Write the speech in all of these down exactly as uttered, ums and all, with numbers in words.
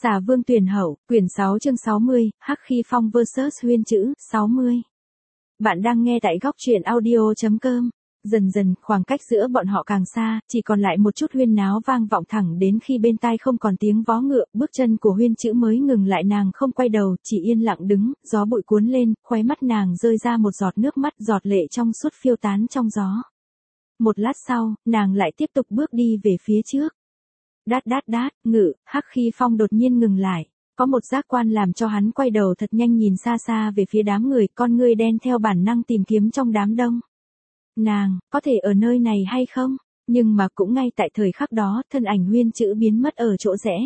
Xà Vương Tuyển Hậu, quyển sáu chương sáu mươi, Hắc Khi Phong versus Huyên Chữ, sáu mươi. Bạn đang nghe tại góc truyện audio chấm com. Dần dần, khoảng cách giữa bọn họ càng xa, chỉ còn lại một chút huyên náo vang vọng thẳng đến khi bên tai không còn tiếng vó ngựa, bước chân của Huyên Chữ mới ngừng lại, nàng không quay đầu, chỉ yên lặng đứng, gió bụi cuốn lên, khóe mắt nàng rơi ra một giọt nước mắt, giọt lệ trong suốt phiêu tán trong gió. Một lát sau, nàng lại tiếp tục bước đi về phía trước. Đát đát đát, ngự, Hắc Khi Phong đột nhiên ngừng lại. Có một giác quan làm cho hắn quay đầu thật nhanh, nhìn xa xa về phía đám người, con ngươi đen theo bản năng tìm kiếm trong đám đông. Nàng, có thể ở nơi này hay không? Nhưng mà cũng ngay tại thời khắc đó, thân ảnh Huyên Chữ biến mất ở chỗ rẽ.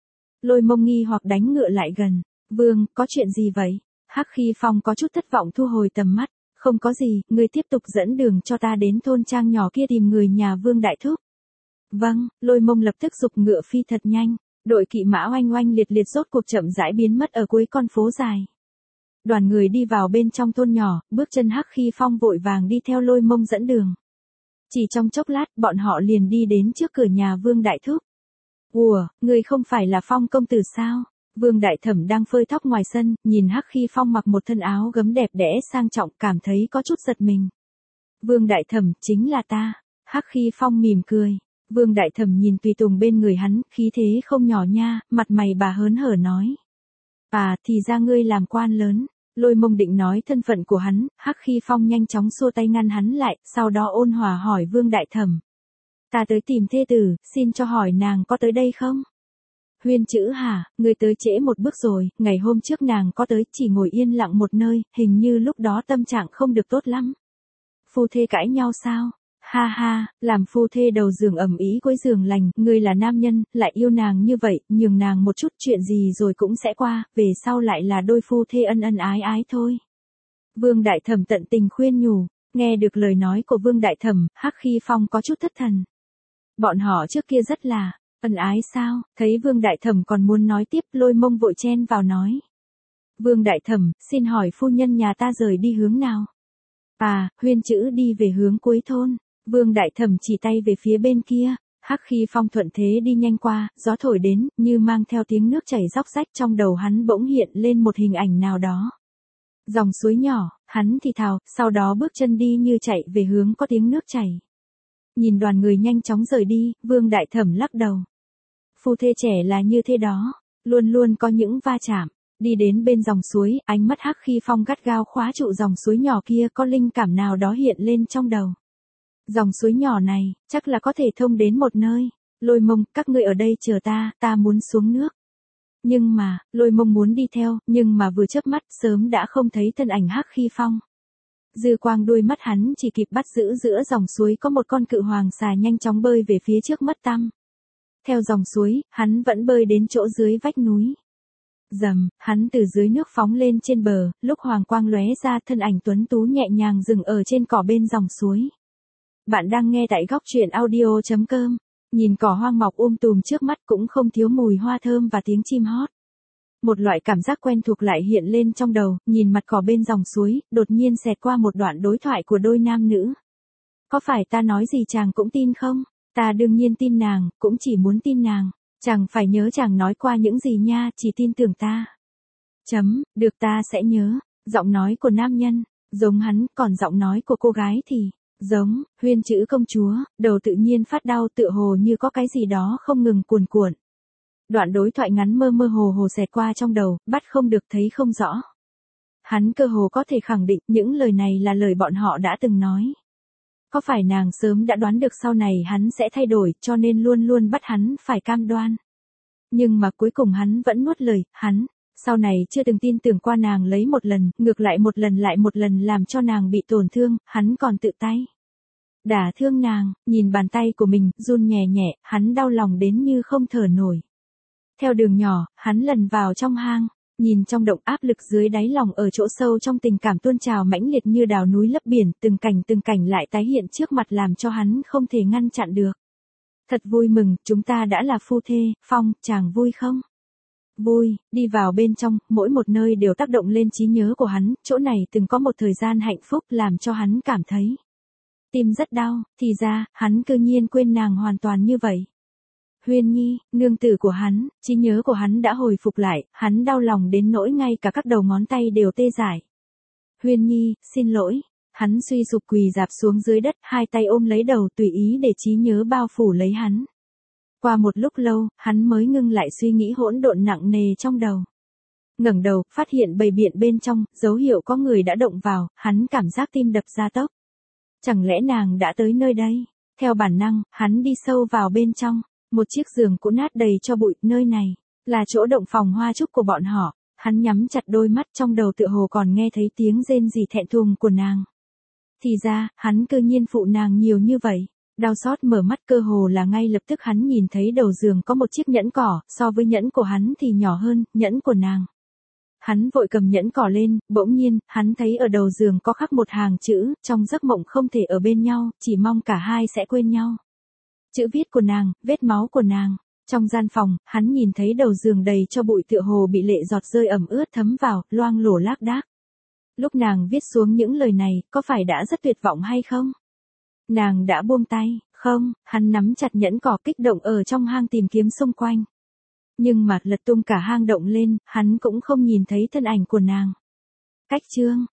Lôi Mông nghi hoặc đánh ngựa lại gần. Vương, có chuyện gì vậy? Hắc Khi Phong có chút thất vọng thu hồi tầm mắt. Không có gì, ngươi tiếp tục dẫn đường cho ta đến thôn trang nhỏ kia tìm người nhà Vương Đại Thúc. Vâng, Lôi Mông lập tức giục ngựa phi thật nhanh. Đội kỵ mã oanh oanh liệt liệt rốt cuộc chậm rãi biến mất ở cuối con phố dài. Đoàn người đi vào bên trong thôn nhỏ, bước chân Hắc Khi Phong vội vàng đi theo Lôi Mông dẫn đường. Chỉ trong chốc lát, bọn họ liền đi đến trước cửa nhà Vương Đại Thúc. Ủa, người không phải là Phong công tử sao? Vương Đại Thẩm đang phơi thóc ngoài sân, nhìn Hắc Khi Phong mặc một thân áo gấm đẹp đẽ sang trọng, cảm thấy có chút giật mình. Vương Đại Thẩm, chính là ta. Hắc Khi Phong mỉm cười. Vương Đại Thẩm nhìn tùy tùng bên người hắn, khí thế không nhỏ nha, mặt mày bà hớn hở nói. À, thì ra ngươi làm quan lớn. Lôi Mông định nói thân phận của hắn, Hắc Khi Phong nhanh chóng xua tay ngăn hắn lại, sau đó ôn hòa hỏi Vương Đại Thẩm. Ta tới tìm thê tử, xin cho hỏi nàng có tới đây không? Huyên Chữ hả, ngươi tới trễ một bước rồi, ngày hôm trước nàng có tới, chỉ ngồi yên lặng một nơi, hình như lúc đó tâm trạng không được tốt lắm. Phu thê cãi nhau sao? Ha ha, làm phu thê đầu giường ầm ĩ quấy giường lành, ngươi là nam nhân, lại yêu nàng như vậy, nhường nàng một chút, chuyện gì rồi cũng sẽ qua, về sau lại là đôi phu thê ân ân ái ái thôi. Vương Đại Thẩm tận tình khuyên nhủ, nghe được lời nói của Vương Đại Thẩm, Hắc Khi Phong có chút thất thần. Bọn họ trước kia rất là ân ái sao? Thấy Vương Đại Thẩm còn muốn nói tiếp, Lôi Mông vội chen vào nói. Vương Đại Thẩm, xin hỏi phu nhân nhà ta rời đi hướng nào? À, Huyên Chữ đi về hướng cuối thôn. Vương Đại Thẩm chỉ tay về phía bên kia. Hắc Khi Phong thuận thế đi nhanh qua, gió thổi đến, như mang theo tiếng nước chảy róc rách, trong đầu hắn bỗng hiện lên một hình ảnh nào đó. Dòng suối nhỏ, hắn thì thào, sau đó bước chân đi như chạy về hướng có tiếng nước chảy. Nhìn đoàn người nhanh chóng rời đi, Vương Đại Thẩm lắc đầu. Phu thê trẻ là như thế đó, luôn luôn có những va chạm. Đi đến bên dòng suối, ánh mắt Hắc Khi Phong gắt gao khóa trụ dòng suối nhỏ kia, có linh cảm nào đó hiện lên trong đầu. Dòng suối nhỏ này, chắc là có thể thông đến một nơi. Lôi Mông, các ngươi ở đây chờ ta, ta muốn xuống nước. Nhưng mà, Lôi Mông muốn đi theo, nhưng mà vừa chớp mắt, sớm đã không thấy thân ảnh Hắc Khi Phong. Dư quang đuôi mắt hắn chỉ kịp bắt giữ giữa dòng suối có một con cự hoàng xà nhanh chóng bơi về phía trước mất tăm. Theo dòng suối, hắn vẫn bơi đến chỗ dưới vách núi. Dầm, hắn từ dưới nước phóng lên trên bờ, lúc hoàng quang lóe ra, thân ảnh tuấn tú nhẹ nhàng dừng ở trên cỏ bên dòng suối. Bạn đang nghe tại góc truyện audio chấm com. Nhìn cỏ hoang mọc um tùm trước mắt cũng không thiếu mùi hoa thơm và tiếng chim hót. Một loại cảm giác quen thuộc lại hiện lên trong đầu, nhìn mặt cỏ bên dòng suối, đột nhiên xẹt qua một đoạn đối thoại của đôi nam nữ. Có phải ta nói gì chàng cũng tin không? Ta đương nhiên tin nàng, cũng chỉ muốn tin nàng. Chàng phải nhớ chàng nói qua những gì nha, chỉ tin tưởng ta. Chấm, được ta sẽ nhớ. Giọng nói của nam nhân, giống hắn, còn giọng nói của cô gái thì giống. Huyên Chữ công chúa, đầu tự nhiên phát đau, tựa hồ như có cái gì đó không ngừng cuồn cuộn. Đoạn đối thoại ngắn mơ mơ hồ hồ xẹt qua trong đầu, bắt không được thấy không rõ. Hắn cơ hồ có thể khẳng định những lời này là lời bọn họ đã từng nói. Có phải nàng sớm đã đoán được sau này hắn sẽ thay đổi, cho nên luôn luôn bắt hắn phải cam đoan. Nhưng mà cuối cùng hắn vẫn nuốt lời, hắn, sau này chưa từng tin tưởng qua nàng lấy một lần, ngược lại một lần lại một lần làm cho nàng bị tổn thương, hắn còn tự tay đả thương nàng, nhìn bàn tay của mình, run nhẹ nhẹ, hắn đau lòng đến như không thở nổi. Theo đường nhỏ, hắn lần vào trong hang, nhìn trong động, áp lực dưới đáy lòng ở chỗ sâu trong tình cảm tuôn trào mãnh liệt như đào núi lấp biển, từng cảnh từng cảnh lại tái hiện trước mặt làm cho hắn không thể ngăn chặn được. Thật vui mừng, chúng ta đã là phu thê, Phong, chàng vui không? Vui, đi vào bên trong, mỗi một nơi đều tác động lên trí nhớ của hắn, chỗ này từng có một thời gian hạnh phúc làm cho hắn cảm thấy tim rất đau, thì ra, hắn cư nhiên quên nàng hoàn toàn như vậy. Huyên Nhi, nương tử của hắn, trí nhớ của hắn đã hồi phục lại, hắn đau lòng đến nỗi ngay cả các đầu ngón tay đều tê dại. Huyên Nhi, xin lỗi. Hắn suy sụp quỳ dạp xuống dưới đất, hai tay ôm lấy đầu tùy ý để trí nhớ bao phủ lấy hắn. Qua một lúc lâu, hắn mới ngưng lại suy nghĩ hỗn độn nặng nề trong đầu. Ngẩng đầu, phát hiện bầy biện bên trong, dấu hiệu có người đã động vào, hắn cảm giác tim đập ra tốc. Chẳng lẽ nàng đã tới nơi đây? Theo bản năng, hắn đi sâu vào bên trong. Một chiếc giường cũ nát đầy cho bụi, nơi này là chỗ động phòng hoa trúc của bọn họ. Hắn nhắm chặt đôi mắt, trong đầu tựa hồ còn nghe thấy tiếng rên rỉ thẹn thùng của nàng. Thì ra, hắn cơ nhiên phụ nàng nhiều như vậy. Đau xót mở mắt cơ hồ là ngay lập tức hắn nhìn thấy đầu giường có một chiếc nhẫn cỏ, so với nhẫn của hắn thì nhỏ hơn, nhẫn của nàng. Hắn vội cầm nhẫn cỏ lên, bỗng nhiên, hắn thấy ở đầu giường có khắc một hàng chữ, trong giấc mộng không thể ở bên nhau, chỉ mong cả hai sẽ quên nhau. Chữ viết của nàng, vết máu của nàng. Trong gian phòng, hắn nhìn thấy đầu giường đầy cho bụi tựa hồ bị lệ giọt rơi ẩm ướt thấm vào, loang lổ lác đác. Lúc nàng viết xuống những lời này, có phải đã rất tuyệt vọng hay không? Nàng đã buông tay, không, hắn nắm chặt nhẫn cỏ kích động ở trong hang tìm kiếm xung quanh. Nhưng mà lật tung cả hang động lên, hắn cũng không nhìn thấy thân ảnh của nàng. Cách chương